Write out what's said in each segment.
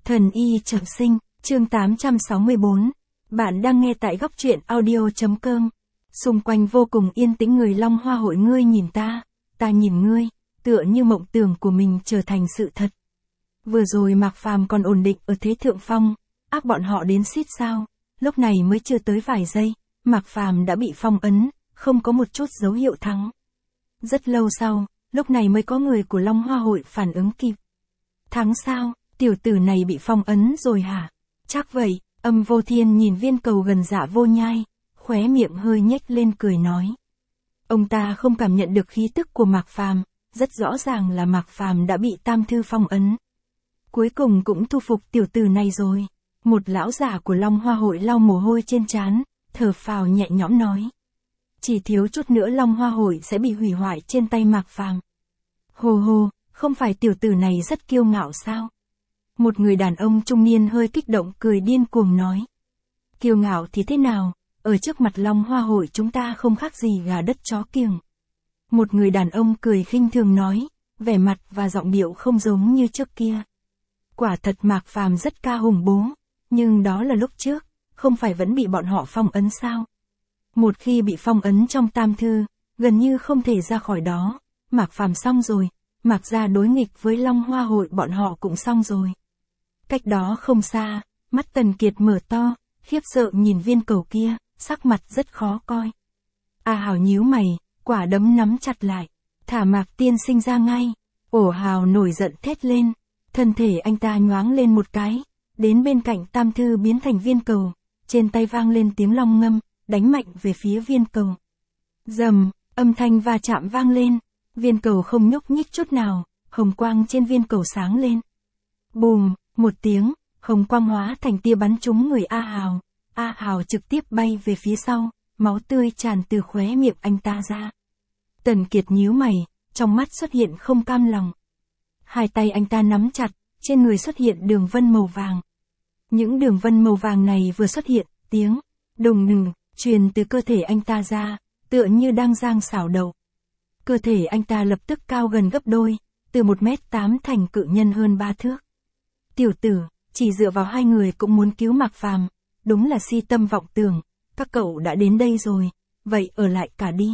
Thần y trọng sinh, chương 864. Bạn đang nghe tại góc truyện audio.com. Xung quanh vô cùng yên tĩnh, người Long Hoa hội ngươi nhìn ta nhìn ngươi, tựa như mộng tưởng của mình trở thành sự thật. Vừa rồi Mạc Phàm còn ổn định ở thế thượng phong, áp bọn họ đến xít sao, lúc này mới chưa tới vài giây, Mạc Phàm đã bị phong ấn, không có một chút dấu hiệu thắng. Rất lâu sau, lúc này mới có người của Long Hoa hội phản ứng kịp. Thắng sao? Tiểu tử này bị phong ấn rồi hả? Chắc vậy. Âm Vô Thiên nhìn viên cầu gần Dạ Vô Nhai, khóe miệng hơi nhếch lên cười nói. Ông ta không cảm nhận được khí tức của Mạc Phàm, rất rõ ràng là Mạc Phàm đã bị Tam Thư phong ấn. Cuối cùng cũng thu phục tiểu tử này rồi. Một lão giả của Long Hoa hội lau mồ hôi trên trán, thở phào nhẹ nhõm nói. Chỉ thiếu chút nữa Long Hoa hội sẽ bị hủy hoại trên tay Mạc Phàm. Hồ hồ, không phải tiểu tử này rất kiêu ngạo sao? Một người đàn ông trung niên hơi kích động cười điên cuồng nói. Kiêu ngạo thì thế nào, ở trước mặt Long Hoa hội chúng ta không khác gì gà đất chó kiểng. Một người đàn ông cười khinh thường nói, vẻ mặt và giọng điệu không giống như trước kia. Quả thật Mạc Phàm rất ca hùng bố, nhưng đó là lúc trước, không phải vẫn bị bọn họ phong ấn sao? Một khi bị phong ấn trong Tam Thư, gần như không thể ra khỏi đó, Mạc Phàm xong rồi, Mạc gia đối nghịch với Long Hoa hội bọn họ cũng xong rồi. Cách đó không xa, mắt Tần Kiệt mở to, khiếp sợ nhìn viên cầu kia, sắc mặt rất khó coi. A Hào nhíu mày, quả đấm nắm chặt lại, thả Mạc tiên sinh ra ngay. Ổ Hào nổi giận thét lên, thân thể anh ta nhoáng lên một cái, đến bên cạnh Tam Thư biến thành viên cầu, trên tay vang lên tiếng long ngâm, đánh mạnh về phía viên cầu. Rầm, âm thanh va chạm vang lên, viên cầu không nhúc nhích chút nào, hồng quang trên viên cầu sáng lên. Bùm, một tiếng, hồng quang hóa thành tia bắn trúng người A Hào. A Hào trực tiếp bay về phía sau, máu tươi tràn từ khóe miệng anh ta ra. Tần Kiệt nhíu mày, trong mắt xuất hiện không cam lòng. Hai tay anh ta nắm chặt, trên người xuất hiện đường vân màu vàng. Những đường vân màu vàng này vừa xuất hiện, tiếng đùng đùng truyền từ cơ thể anh ta ra, tựa như đang giang xảo đầu. Cơ thể anh ta lập tức cao gần gấp đôi, từ 1m8 thành cự nhân hơn 3 thước. Tiểu tử, chỉ dựa vào hai người cũng muốn cứu Mạc Phàm, đúng là si tâm vọng tưởng, các cậu đã đến đây rồi, vậy ở lại cả đi.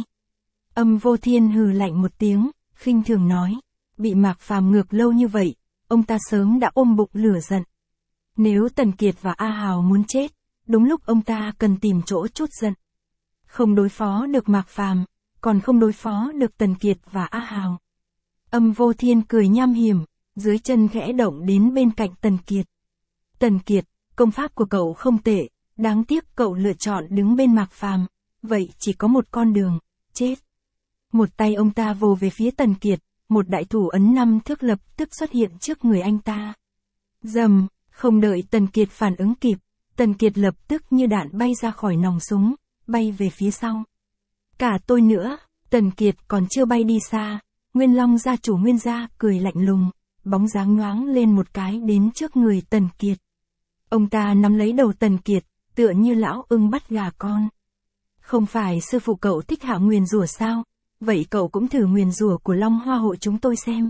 Âm Vô Thiên hừ lạnh một tiếng, khinh thường nói, bị Mạc Phàm ngược lâu như vậy, ông ta sớm đã ôm bụng lửa giận. Nếu Tần Kiệt và A Hào muốn chết, đúng lúc ông ta cần tìm chỗ trút giận. Không đối phó được Mạc Phàm, còn không đối phó được Tần Kiệt và A Hào. Âm Vô Thiên cười nham hiểm, dưới chân khẽ động đến bên cạnh Tần Kiệt. Tần Kiệt, công pháp của cậu không tệ, đáng tiếc cậu lựa chọn đứng bên Mạc Phàm, vậy chỉ có một con đường, chết. Một tay ông ta vồ về phía Tần Kiệt, một đại thủ ấn 5 thước lập tức xuất hiện trước người anh ta. Rầm, không đợi Tần Kiệt phản ứng kịp, Tần Kiệt lập tức như đạn bay ra khỏi nòng súng, bay về phía sau. Cả tôi nữa, Tần Kiệt còn chưa bay đi xa, Nguyên Long gia chủ Nguyên gia cười lạnh lùng, bóng dáng nhoáng lên một cái đến trước người Tần Kiệt. Ông ta nắm lấy đầu Tần Kiệt, tựa như lão ưng bắt gà con. Không phải sư phụ cậu thích hạ nguyền rủa sao? Vậy cậu cũng thử nguyền rủa của Long Hoa hội chúng tôi xem.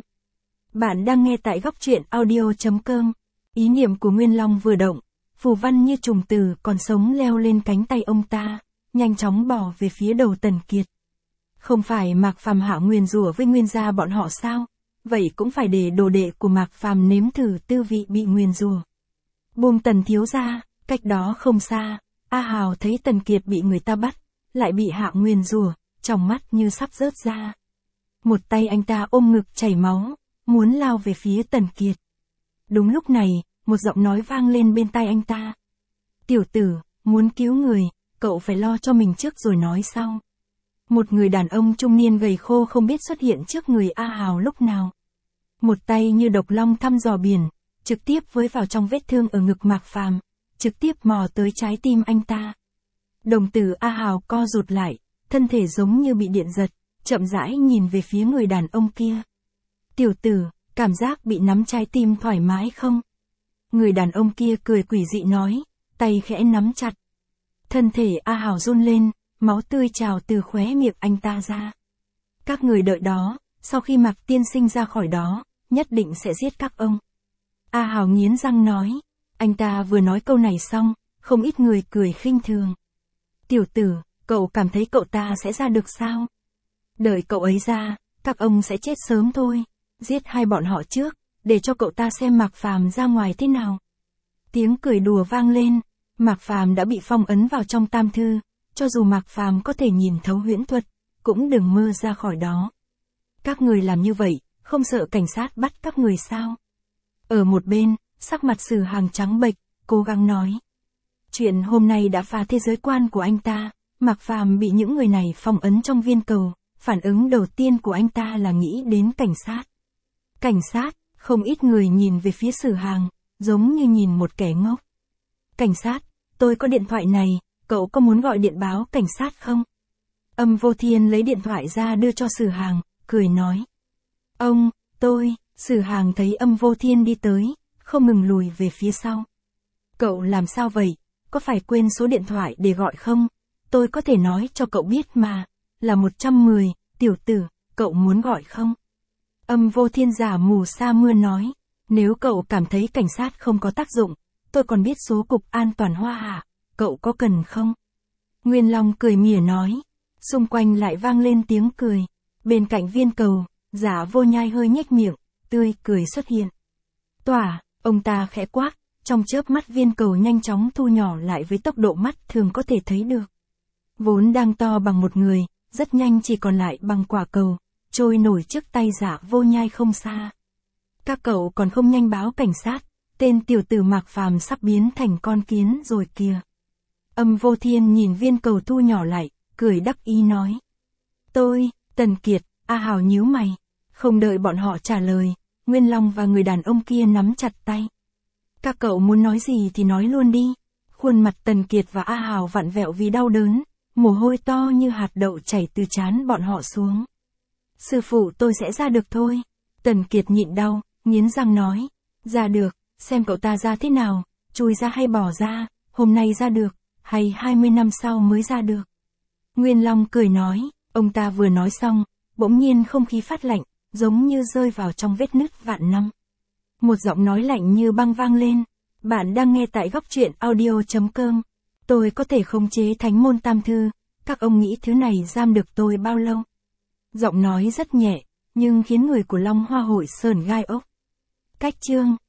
Bạn đang nghe tại góc truyện audio.com. Ý niệm của Nguyên Long vừa động, phù văn như trùng tử còn sống leo lên cánh tay ông ta, nhanh chóng bỏ về phía đầu Tần Kiệt. Không phải Mạc Phàm hạ nguyền rủa với Nguyên gia bọn họ sao? Vậy cũng phải để đồ đệ của Mạc Phàm nếm thử tư vị bị nguyền rủa. Buông Tần thiếu ra, cách đó không xa, A Hào thấy Tần Kiệt bị người ta bắt, lại bị hạ nguyền rủa, trong mắt như sắp rớt ra. Một tay anh ta ôm ngực chảy máu, muốn lao về phía Tần Kiệt. Đúng lúc này, một giọng nói vang lên bên tai anh ta. Tiểu tử, muốn cứu người, cậu phải lo cho mình trước rồi nói sau. Một người đàn ông trung niên gầy khô không biết xuất hiện trước người A Hào lúc nào. Một tay như độc long thăm dò biển, trực tiếp với vào trong vết thương ở ngực Mạc Phàm, trực tiếp mò tới trái tim anh ta. Đồng tử A Hào co rụt lại, thân thể giống như bị điện giật, chậm rãi nhìn về phía người đàn ông kia. Tiểu tử, cảm giác bị nắm trái tim thoải mái không? Người đàn ông kia cười quỷ dị nói, tay khẽ nắm chặt. Thân thể A Hào run lên, máu tươi trào từ khóe miệng anh ta ra. Các người đợi đó, sau khi Mạc tiên sinh ra khỏi đó, nhất định sẽ giết các ông. A Hào nghiến răng nói. Anh ta vừa nói câu này xong, không ít người cười khinh thường. Tiểu tử, cậu cảm thấy cậu ta sẽ ra được sao? Đợi cậu ấy ra, các ông sẽ chết sớm thôi. Giết hai bọn họ trước, để cho cậu ta xem Mạc Phàm ra ngoài thế nào. Tiếng cười đùa vang lên, Mạc Phàm đã bị phong ấn vào trong tam thư, cho dù Mạc Phàm có thể nhìn thấu huyễn thuật, cũng đừng mơ ra khỏi đó. Các người làm như vậy, không sợ cảnh sát bắt các người sao? Ở một bên, sắc mặt Sử Hàng trắng bệch, cố gắng nói. Chuyện hôm nay đã phá thế giới quan của anh ta, Mạc Phàm bị những người này phong ấn trong viên cầu, phản ứng đầu tiên của anh ta là nghĩ đến cảnh sát. Cảnh sát, không ít người nhìn về phía Sử Hàng, giống như nhìn một kẻ ngốc. Cảnh sát, tôi có điện thoại này, cậu có muốn gọi điện báo cảnh sát không? Âm Vô Thiên lấy điện thoại ra đưa cho Sử Hàng, cười nói. Ông, Sử Hàng thấy Âm Vô Thiên đi tới, không ngừng lùi về phía sau. Cậu làm sao vậy, có phải quên số điện thoại để gọi không? Tôi có thể nói cho cậu biết mà, là 110, tiểu tử, cậu muốn gọi không? Âm Vô Thiên giả mù sa mưa nói, nếu cậu cảm thấy cảnh sát không có tác dụng, tôi còn biết số cục an toàn Hoa Hạ, cậu có cần không? Nguyên Long cười mỉa nói, xung quanh lại vang lên tiếng cười, bên cạnh viên cầu, Giả Vô Nhai hơi nhếch miệng, tươi cười xuất hiện. Tỏa, ông ta khẽ quát, trong chớp mắt viên cầu nhanh chóng thu nhỏ lại với tốc độ mắt thường có thể thấy được. Vốn đang to bằng một người, rất nhanh chỉ còn lại bằng quả cầu, trôi nổi trước tay Giả Vô Nhai không xa. Các cậu còn không nhanh báo cảnh sát, tên tiểu tử Mạc Phàm sắp biến thành con kiến rồi kìa. Âm Vô Thiên nhìn viên cầu thu nhỏ lại, cười đắc ý nói. Tần Kiệt, A Hào nhíu mày. Không đợi bọn họ trả lời, Nguyên Long và người đàn ông kia nắm chặt tay. Các cậu muốn nói gì thì nói luôn đi. Khuôn mặt Tần Kiệt và A Hào vặn vẹo vì đau đớn, mồ hôi to như hạt đậu chảy từ trán bọn họ xuống. Sư phụ tôi sẽ ra được thôi. Tần Kiệt nhịn đau, nghiến răng nói. Ra được, xem cậu ta ra thế nào, chui ra hay bỏ ra, hôm nay ra được, hay 20 năm sau mới ra được. Nguyên Long cười nói, ông ta vừa nói xong, bỗng nhiên không khí phát lạnh, giống như rơi vào trong vết nứt vạn năm. Một giọng nói lạnh như băng vang lên, bạn đang nghe tại góc truyện audio.com. Tôi có thể khống chế thánh môn tam thư, các ông nghĩ thứ này giam được tôi bao lâu? Giọng nói rất nhẹ, nhưng khiến người của Long Hoa hội sởn gai ốc. Cách chương